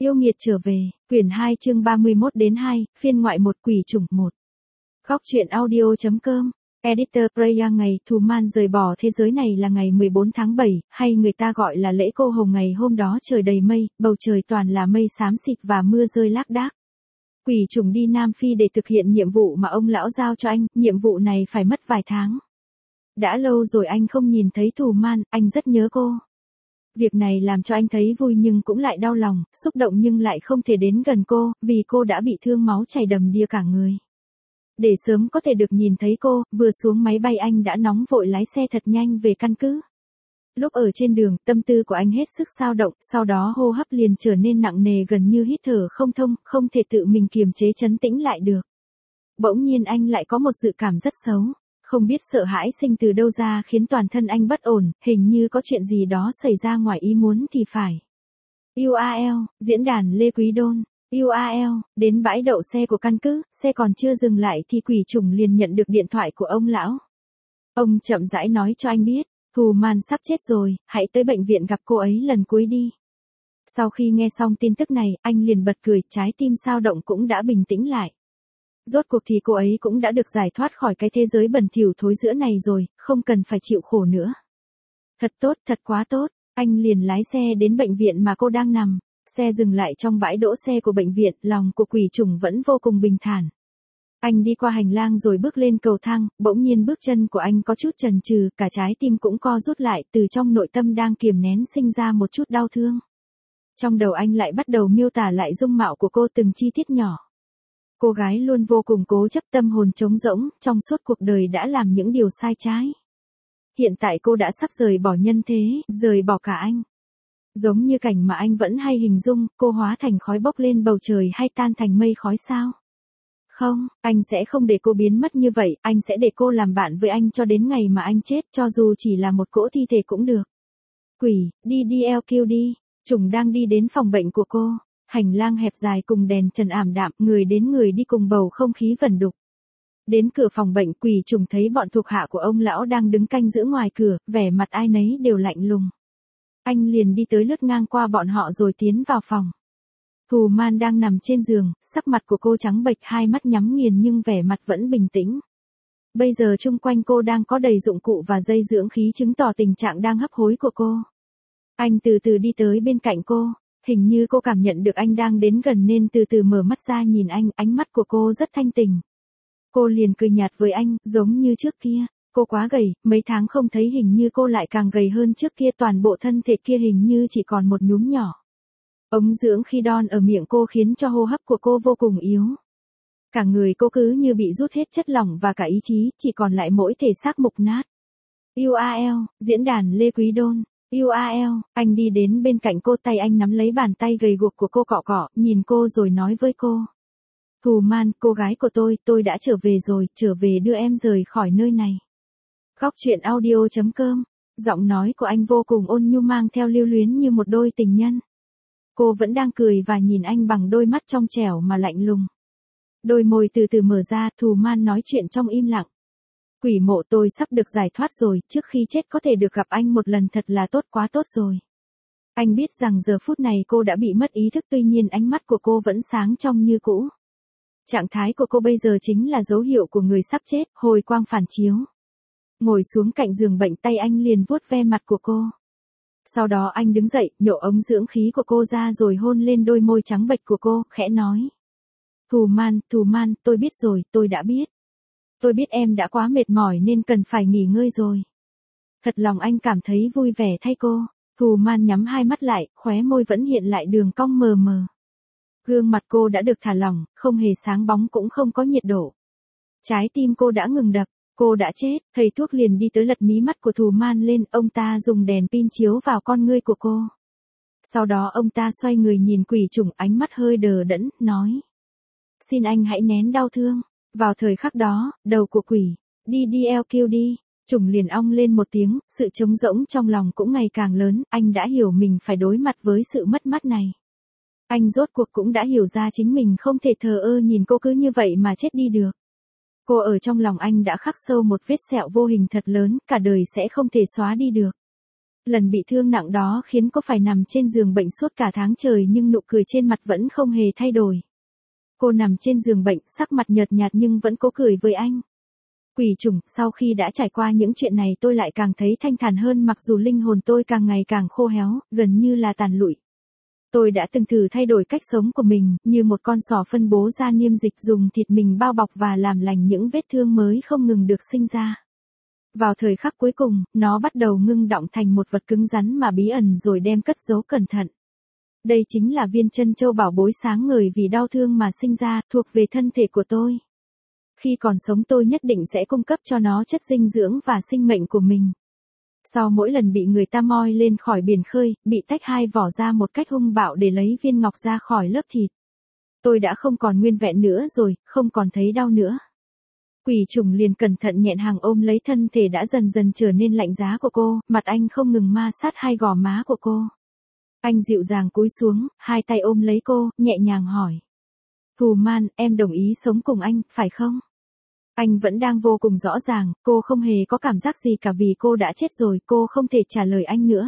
Yêu nghiệt trở về, quyển 2 chương 31 đến 2, phiên ngoại 1 quỷ chủng 1. Góc truyện audio.com. Editor Preya. Ngày Thù Man rời bỏ thế giới này là ngày 14 tháng 7, hay người ta gọi là lễ cô hồng. Ngày hôm đó trời đầy mây, bầu trời toàn là mây xám xịt và mưa rơi lác đác. Quỷ chủng đi Nam Phi để thực hiện nhiệm vụ mà ông lão giao cho anh, nhiệm vụ này phải mất vài tháng. Đã lâu rồi anh không nhìn thấy Thù Man, anh rất nhớ cô. Việc này làm cho anh thấy vui nhưng cũng lại đau lòng, xúc động nhưng lại không thể đến gần cô, vì cô đã bị thương máu chảy đầm đìa cả người. Để sớm có thể được nhìn thấy cô, vừa xuống máy bay anh đã nóng vội lái xe thật nhanh về căn cứ. Lúc ở trên đường, tâm tư của anh hết sức xao động, sau đó hô hấp liền trở nên nặng nề gần như hít thở không thông, không thể tự mình kiềm chế trấn tĩnh lại được. Bỗng nhiên anh lại có một dự cảm rất xấu. Không biết sợ hãi sinh từ đâu ra khiến toàn thân anh bất ổn, hình như có chuyện gì đó xảy ra ngoài ý muốn thì phải. URL, diễn đàn Lê Quý Đôn. URL, đến bãi đậu xe của căn cứ, xe còn chưa dừng lại thì quỷ chủng liền nhận được điện thoại của ông lão. Ông chậm rãi nói cho anh biết, Thù Man sắp chết rồi, hãy tới bệnh viện gặp cô ấy lần cuối đi. Sau khi nghe xong tin tức này, anh liền bật cười, trái tim xao động cũng đã bình tĩnh lại. Rốt cuộc thì cô ấy cũng đã được giải thoát khỏi cái thế giới bẩn thỉu thối rữa này rồi, không cần phải chịu khổ nữa. Thật tốt, thật quá tốt, anh liền lái xe đến bệnh viện mà cô đang nằm. Xe dừng lại trong bãi đỗ xe của bệnh viện, lòng của quỷ chủng vẫn vô cùng bình thản. Anh đi qua hành lang rồi bước lên cầu thang, bỗng nhiên bước chân của anh có chút chần chừ, cả trái tim cũng co rút lại, từ trong nội tâm đang kiềm nén sinh ra một chút đau thương. Trong đầu anh lại bắt đầu miêu tả lại dung mạo của cô từng chi tiết nhỏ. Cô gái luôn vô cùng cố chấp, tâm hồn trống rỗng, trong suốt cuộc đời đã làm những điều sai trái. Hiện tại cô đã sắp rời bỏ nhân thế, rời bỏ cả anh. Giống như cảnh mà anh vẫn hay hình dung, cô hóa thành khói bốc lên bầu trời hay tan thành mây khói sao? Không, anh sẽ không để cô biến mất như vậy, anh sẽ để cô làm bạn với anh cho đến ngày mà anh chết, cho dù chỉ là một cỗ thi thể cũng được. Quỷ, đi DLQ đi, Trùng đang đi đến phòng bệnh của cô. Hành lang hẹp dài cùng đèn trần ảm đạm, người đến người đi cùng bầu không khí vẩn đục. Đến cửa phòng bệnh, quỷ trùng thấy bọn thuộc hạ của ông lão đang đứng canh giữ ngoài cửa, vẻ mặt ai nấy đều lạnh lùng. Anh liền đi tới lướt ngang qua bọn họ rồi tiến vào phòng. Thù Man đang nằm trên giường, sắc mặt của cô trắng bệch, hai mắt nhắm nghiền nhưng vẻ mặt vẫn bình tĩnh. Bây giờ chung quanh cô đang có đầy dụng cụ và dây dưỡng khí chứng tỏ tình trạng đang hấp hối của cô. Anh từ từ đi tới bên cạnh cô. Hình như cô cảm nhận được anh đang đến gần nên từ từ mở mắt ra nhìn anh, ánh mắt của cô rất thanh tình. Cô liền cười nhạt với anh, giống như trước kia. Cô quá gầy, mấy tháng không thấy hình như cô lại càng gầy hơn trước kia, toàn bộ thân thể kia hình như chỉ còn một nhúm nhỏ. Ống dưỡng khí đon ở miệng cô khiến cho hô hấp của cô vô cùng yếu. Cả người cô cứ như bị rút hết chất lỏng và cả ý chí, chỉ còn lại mỗi thể xác mục nát. URL, diễn đàn Lê Quý Đôn. URL, anh đi đến bên cạnh cô, tay anh nắm lấy bàn tay gầy guộc của cô, cọ cọ, nhìn cô rồi nói với cô. Thù Man, cô gái của tôi đã trở về rồi, trở về đưa em rời khỏi nơi này. Góc truyện audio.com, giọng nói của anh vô cùng ôn nhu mang theo lưu luyến như một đôi tình nhân. Cô vẫn đang cười và nhìn anh bằng đôi mắt trong trẻo mà lạnh lùng. Đôi môi từ từ mở ra, Thù Man nói chuyện trong im lặng. Quỷ mộ, tôi sắp được giải thoát rồi, trước khi chết có thể được gặp anh một lần thật là tốt, quá tốt rồi. Anh biết rằng giờ phút này cô đã bị mất ý thức, tuy nhiên ánh mắt của cô vẫn sáng trong như cũ. Trạng thái của cô bây giờ chính là dấu hiệu của người sắp chết, hồi quang phản chiếu. Ngồi xuống cạnh giường bệnh, tay anh liền vuốt ve mặt của cô. Sau đó anh đứng dậy, nhổ ống dưỡng khí của cô ra rồi hôn lên đôi môi trắng bệch của cô, khẽ nói. Thù Man, tôi biết rồi, tôi đã biết. Tôi biết em đã quá mệt mỏi nên cần phải nghỉ ngơi rồi. Thật lòng anh cảm thấy vui vẻ thay cô. Thù Man nhắm hai mắt lại, khóe môi vẫn hiện lại đường cong mờ mờ. Gương mặt cô đã được thả lỏng, không hề sáng bóng cũng không có nhiệt độ. Trái tim cô đã ngừng đập, cô đã chết. Thầy thuốc liền đi tới lật mí mắt của Thù Man lên, ông ta dùng đèn pin chiếu vào con ngươi của cô. Sau đó ông ta xoay người nhìn quỷ chủng, ánh mắt hơi đờ đẫn, nói. Xin anh hãy nén đau thương. Vào thời khắc đó, đầu của quỷ, đi DLQ đi, Trùng liền ong lên một tiếng, sự trống rỗng trong lòng cũng ngày càng lớn, anh đã hiểu mình phải đối mặt với sự mất mát này. Anh rốt cuộc cũng đã hiểu ra chính mình không thể thờ ơ nhìn cô cứ như vậy mà chết đi được. Cô ở trong lòng anh đã khắc sâu một vết sẹo vô hình thật lớn, cả đời sẽ không thể xóa đi được. Lần bị thương nặng đó khiến cô phải nằm trên giường bệnh suốt cả tháng trời nhưng nụ cười trên mặt vẫn không hề thay đổi. Cô nằm trên giường bệnh, sắc mặt nhợt nhạt nhưng vẫn cố cười với anh. Quỷ trùng, sau khi đã trải qua những chuyện này tôi lại càng thấy thanh thản hơn mặc dù linh hồn tôi càng ngày càng khô héo, gần như là tàn lụi. Tôi đã từng thử thay đổi cách sống của mình, như một con sò phân bố ra niêm dịch dùng thịt mình bao bọc và làm lành những vết thương mới không ngừng được sinh ra. Vào thời khắc cuối cùng, nó bắt đầu ngưng đọng thành một vật cứng rắn mà bí ẩn rồi đem cất giấu cẩn thận. Đây chính là viên trân châu bảo bối sáng ngời vì đau thương mà sinh ra, thuộc về thân thể của tôi. Khi còn sống tôi nhất định sẽ cung cấp cho nó chất dinh dưỡng và sinh mệnh của mình. Sau mỗi lần bị người ta moi lên khỏi biển khơi, bị tách hai vỏ ra một cách hung bạo để lấy viên ngọc ra khỏi lớp thịt. Tôi đã không còn nguyên vẹn nữa rồi, không còn thấy đau nữa. Quỷ trùng liền cẩn thận nhẹn hàng ôm lấy thân thể đã dần dần trở nên lạnh giá của cô, mặt anh không ngừng ma sát hai gò má của cô. Anh dịu dàng cúi xuống, hai tay ôm lấy cô, nhẹ nhàng hỏi. Thù Man, em đồng ý sống cùng anh, phải không? Anh vẫn đang vô cùng rõ ràng, cô không hề có cảm giác gì cả vì cô đã chết rồi, cô không thể trả lời anh nữa.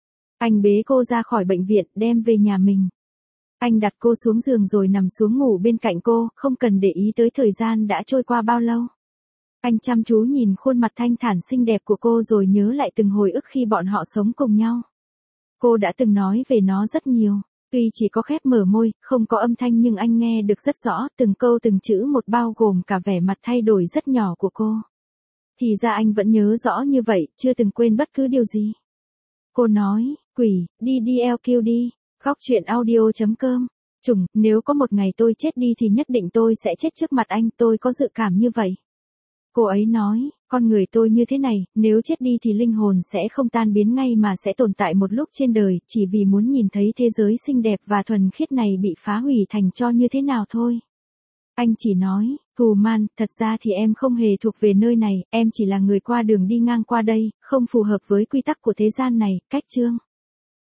Anh bế cô ra khỏi bệnh viện, đem về nhà mình. Anh đặt cô xuống giường rồi nằm xuống ngủ bên cạnh cô, không cần để ý tới thời gian đã trôi qua bao lâu. Anh chăm chú nhìn khuôn mặt thanh thản xinh đẹp của cô rồi nhớ lại từng hồi ức khi bọn họ sống cùng nhau. Cô đã từng nói về nó rất nhiều. Tuy chỉ có khép mở môi, không có âm thanh nhưng anh nghe được rất rõ, từng câu từng chữ một bao gồm cả vẻ mặt thay đổi rất nhỏ của cô. Thì ra anh vẫn nhớ rõ như vậy, chưa từng quên bất cứ điều gì. Cô nói, quỷ, đi LQ đi, khóc chuyện audio.com. Trùng, nếu có một ngày tôi chết đi thì nhất định tôi sẽ chết trước mặt anh, tôi có dự cảm như vậy. Cô ấy nói, con người tôi như thế này, nếu chết đi thì linh hồn sẽ không tan biến ngay mà sẽ tồn tại một lúc trên đời, chỉ vì muốn nhìn thấy thế giới xinh đẹp và thuần khiết này bị phá hủy thành tro như thế nào thôi. Anh chỉ nói, Thù Man, thật ra thì em không hề thuộc về nơi này, em chỉ là người qua đường đi ngang qua đây, không phù hợp với quy tắc của thế gian này, cách chương.